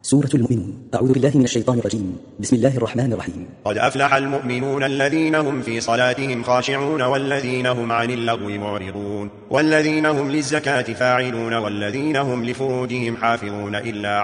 سورة المؤمنون. أعوذ بالله من الشيطان الرجيم. بسم الله الرحمن الرحيم. قد أفلح المؤمنون الذين هم في صلاتهم خاشعون والذين هم عن اللغو معرضون والذين هم للزكاة فاعلون والذين هم لفروجهم حافظون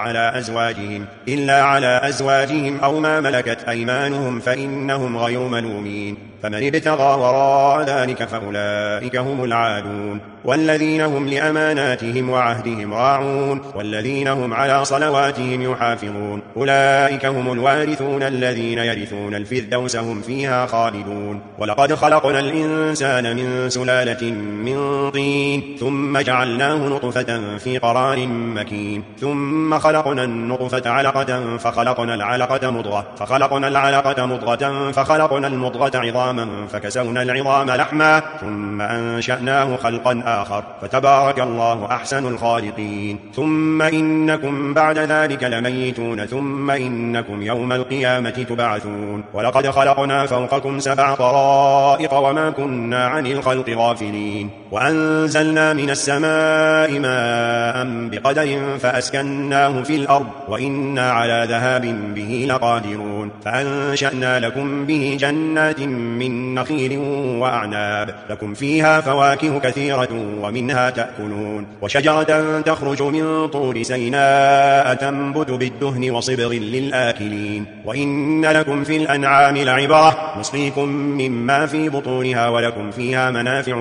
إلا على أزواجهم أو ما ملكت أيمانهم فإنهم غير ملومين فمن ابتغى وراء ذلك فأولئك هم العادون والذين هم لأماناتهم وعهدهم راعون والذين هم على صلواتهم يحافظون أولئك هم الوارثون الذين يرثون الفردوس هم فيها خالدون. ولقد خلقنا الإنسان من سلالة من طين ثم جعلناه نطفة في قرار مكين ثم خلقنا النطفة علقة فخلقنا العلقة مضغة فخلقنا العلقة مضغة فخلقنا المضغة عظاما فكسونا العظام لحما ثم أنشأناه خلقا آخر فتبارك الله أحسن الخالقين. ثم إنكم بعد ذلك لميتون ثم إنكم يوم القيامة تبعثون. ولقد خلقنا فوقكم 7 طرائق وما كنا عن الخلق غافلين وأنزلنا من السماء ماء بقدر فأسكناه في الأرض وإنا على ذهاب به لقادرون فأنشأنا لكم به جنات من نخيل وأعناب لكم فيها فواكه كثيرة ومنها تأكلون وشجرة تخرج من طور سيناء تنبت بالدهن وصبغ للآكلين وإن لكم في الأنعام لعبرة نسقيكم مما في بطونها ولكم فيها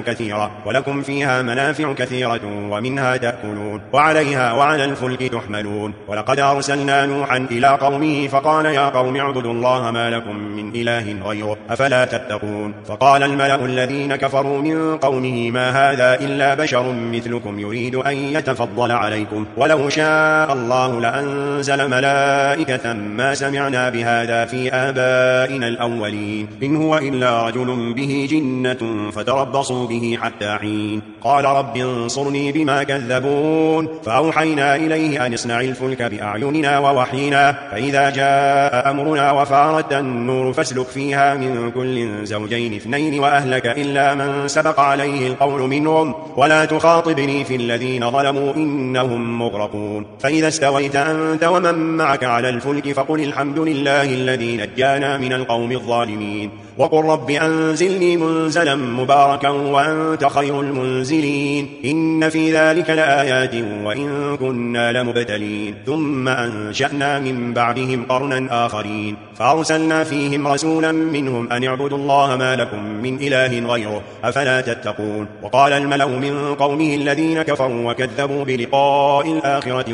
منافع كثيرة ومنها تأكلون وعليها وعلى الفلك تحملون. ولقد أرسلنا نوحا إلى قومه فقال يا قوم اعبدوا الله ما لكم من إله غيره أفلا تتقون. فقال الملأ الذين كفروا من قومه ما هذا إلا بشر مثلكم يريد أن يتفضل عليكم ولو شاء الله لأنزل ملائكة ما سمعنا بهذا في آبائنا الأولين إن هو إلا رجل به جنة فتربصوا به حتى حين. قال رب انصرني بما كذبون فأوحينا إليه أن اصنع الفلك بأعيننا ووحينا فإذا جاء أمرنا وفارت النور فاسلك فيها من كل زوجين 2 وأهلك إلا من سبق عليه القول منهم ولا تخاطبني في الذين ظلموا إنهم مغرقون. فإذا استويت أنت ومن معك على الفلك فقل الحمد لله الذي نجانا من القوم الظالمين وقل رب أنزلني منزلا مباركا وأنت خير المنزلين إن في ذلك لآيات وإن كنا لمبتلين. ثم أنشأنا من بعدهم قرنا آخرين فأرسلنا فيهم رسولا منهم أن اعبدوا الله ما لكم من إله غيره أفلا تتقون. وقال الملأ من قومه الذين كفروا وكذبوا بلقاء الآخرة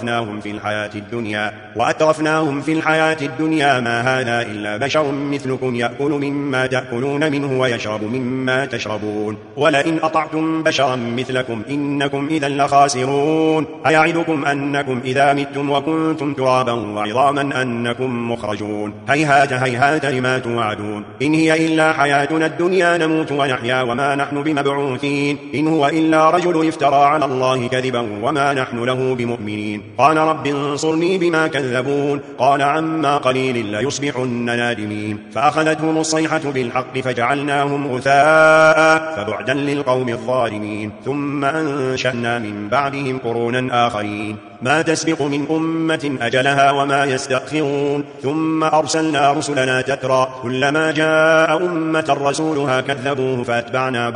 وأترفناهم في الحياة الدنيا ما هذا إلا بشر مثلكم يأكل مما تأكلون منه ويشرب مما تشربون ولئن أطعتم بشرا مثلكم إنكم إذا لخاسرون. أيعدكم أنكم إذا متم وكنتم ترابا وعظاما أنكم مخرجون هيهات هيهات لما توعدون إن هي إلا حياتنا الدنيا نموت ونحيا وما نحن بمبعوثين إن هو إلا رجل افترى على الله كذبا وما نحن له بمؤمنين. قال رب انصرني بما كذبون قال عما قليل ليصبحن نادمين فأخذتهم الصيحة بالحق فجعلناهم غثاء فبعدا للقوم الظالمين. ثم أنشأنا من بعدهم قرونا آخرين ما تسبق من أمة أجلها وما يستأخرون ثم أرسلنا رسلنا تترى كلما جاء أمة رسولها كذبوه فأتبعنا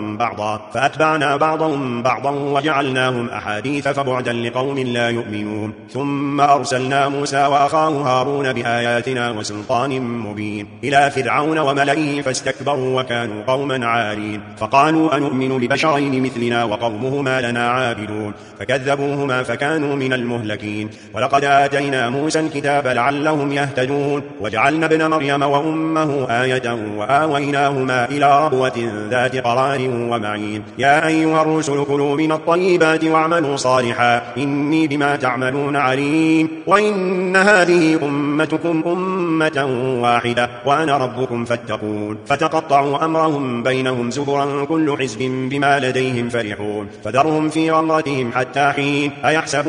بعضهم بعضا وجعلناهم أحاديث فبعدا لقوم لا يؤمنون. ثم أرسلنا موسى وأخاه هارون بآياتنا وسلطان مبين إلى فرعون وملئه فاستكبروا وكانوا قوما عالين فقالوا أنؤمن لبشرين مثلنا وقومهما لنا عابدون فكذبوهما فكانوا من المهلكين. ولقد آتينا موسى الكتاب لعلهم يهتدون وجعلنا ابن مريم وأمه آية وآويناهما إلى ربوة ذات قرار ومعين. يا أيها الرسل كلوا من الطيبات واعملوا صالحا إني بما تعملون عليم. وإن هذه أمتكم أمة واحدة وأنا ربكم فاتقون. فتقطعوا أمرهم بينهم زبرا كل حزب بما لديهم فرحون فذرهم في غمرتهم حتى حين. أيحسبون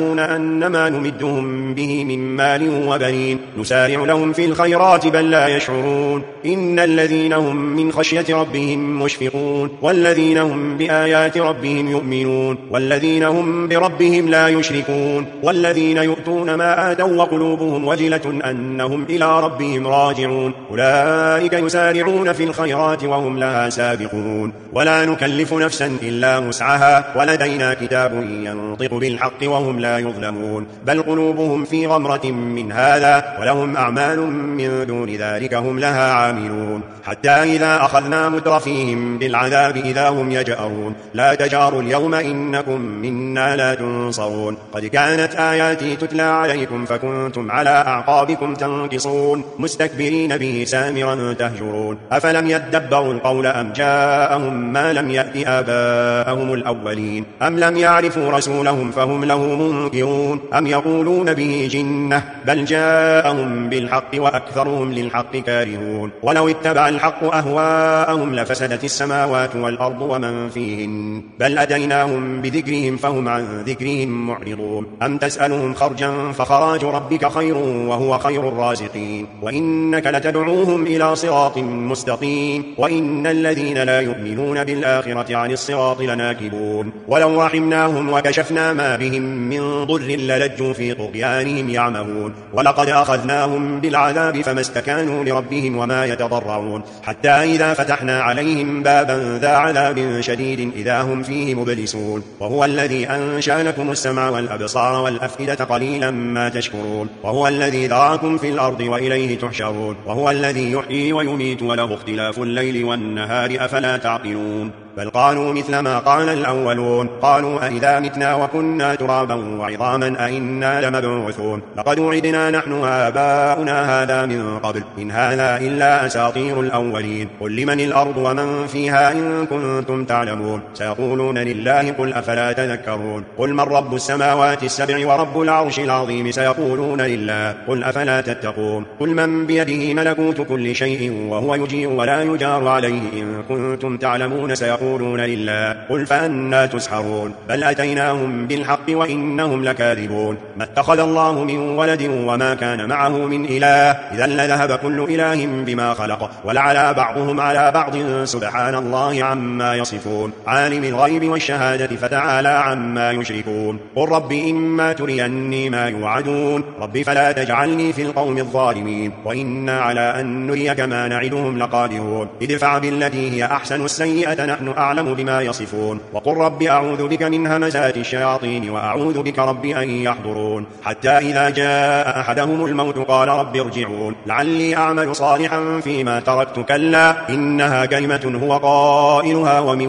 يحسبون أنما نمدهم به من مال وبنين نسارع لهم في الخيرات بل لا يشعرون إن الذين هم من خشية ربهم مشفقون والذين هم بآيات ربهم يؤمنون والذين هم بربهم لا يشركون والذين يؤتون ما آتوا وقلوبهم وجلة أنهم إلى ربهم راجعون أولئك يسارعون في الخيرات وهم لها سابقون ولا نكلف نفسا إلا وسعها ولدينا كتاب ينطق بالحق وهم لا يظلمون بل قلوبهم في غمرة من هذا ولهم أعمال من دون ذلك هم لها عاملون حتى إذا أخذنا مترفيهم بالعذاب إذا هم يجأرون لا تجاروا اليوم إنكم منا لا تنصرون قد كانت آياتي تتلى عليكم فكنتم على أعقابكم تنكصون مستكبرين به سامرا تهجرون أفلم يدبروا القول أم جاءهم ما لم يأت آباءهم الأولين أم لم يعرفوا رسولهم فهم له منكرون أم يقولون به جنة بل جاءهم بالحق وأكثرهم للحق كارهون ولو اتبع الحق أهواءهم لفسدت السماوات والأرض ومن فيهن بل أتيناهم بذكرهم فهم عن ذكرهم معرضون أم تسألهم خرجا فخراج ربك خير وهو خير الرازقين وإنك لتدعوهم إلى صراط مستقيم وإن الذين لا يؤمنون بالآخرة عن الصراط لناكبون ولو رحمناهم وكشفنا ما بهم من ضر للجوا في طغيانهم يعمهون ولقد أخذناهم بالعذاب فما استكانوا لربهم وما يتضرعون حتى إذا فتحنا عليهم بابا ذا عذاب شديد إذا هم فيه مبلسون وهو الذي أنشأ لكم السمع والأبصار والأفئدة قليلا ما تشكرون وهو الذي ذراكم في الأرض وإليه تحشرون وهو الذي يحيي ويميت وله اختلاف الليل والنهار أفلا تعقلون بل قالوا مثل ما قال الأولون قالوا أئذا متنا وكنا ترابا وعظاما أئنا لمبعوثون لقد وعدنا نحن وآباؤنا هذا من قبل إن هذا إلا أساطير الأولين قل لمن الأرض ومن فيها إن كنتم تعلمون سيقولون لله قل أفلا تذكرون قل من رب السماوات السبع ورب العرش العظيم سيقولون لله قل أفلا تتقون قل من بيده ملكوت كل شيء وهو يجير ولا يجار عليه إن كنتم تعلمون سيقولون لله قل فأنا تسحرون بل أتيناهم بالحق وإنهم لكاذبون ما اتخذ الله من ولد وما كان معه من إله إذا لذهب كل إله بما خلق ولعلى بعضهم على بعض سبحان الله عما يصفون عالم الغيب والشهادة فتعالى عما يشركون قل رب إما تريني ما يوعدون رب فلا تجعلني في القوم الظالمين وإنا على أن نريك ما نعدهم لقادرون ادفع بالتي هي أحسن السيئة نحن أعلم بما يصفون وقل رب أعوذ بك من همزات الشياطين وأعوذ بك رب أن يحضرون حتى إذا جاء أحدهم الموت قال رب ارجعون لعلي أعمل صالحا فيما تركت كلا إنها كلمة هو قائلها ومن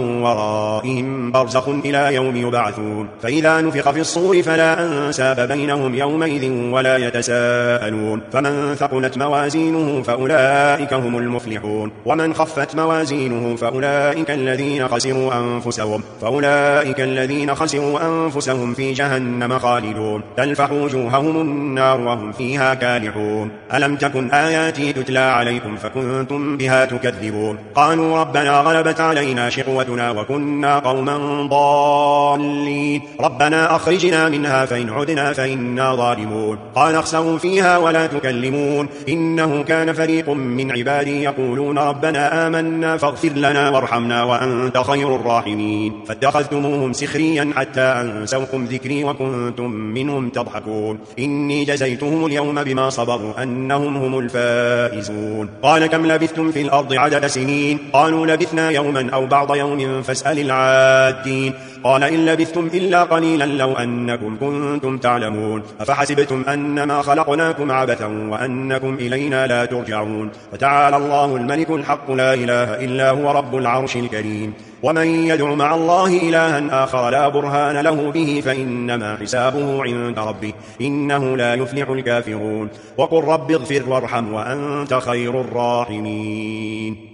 ورائهم برزخ إلى يوم يبعثون فإذا نفخ في الصور فلا أنساب بينهم يومئذ ولا يتساءلون فمن ثقلت موازينه فأولئك هم المفلحون ومن خفت موازينه فأولئك الذين خسروا أنفسهم في جهنم خالدون تلفح وجوههم النار وهم فيها كالحون ألم تكن آياتي تتلى عليكم فكنتم بها تكذبون قالوا ربنا غلبت علينا شقوتنا وكنا قوما ضالين ربنا أخرجنا منها فإن عدنا فإنا ظالمون قال اخسروا فيها ولا تكلمون إنه كان فريق من عبادي يقولون ربنا آمنا فاغفر لنا وارحمنا وأنت خير الراحمين فاتخذتموهم سخريا حتى أنسوكم ذكري وكنتم منهم تضحكون إني جزيتهم اليوم بما صبروا أنهم هم الفائزون قال كم لبثتم في الأرض عدد سنين قالوا لبثنا يوما أو بعض يوم فاسأل العادين قال إن لبثتم إلا قليلا لو أنكم كنتم تعلمون أفحسبتم أنما خلقناكم عبثا وأنكم إلينا لا ترجعون فتعالى الله الملك الحق لا إله إلا هو رب العرش الكريم ومن يدع مع الله إلها آخر لا برهان له به فإنما حسابه عند ربه إنه لا يفلح الكافرون وقل رب اغفر وارحم وأنت خير الراحمين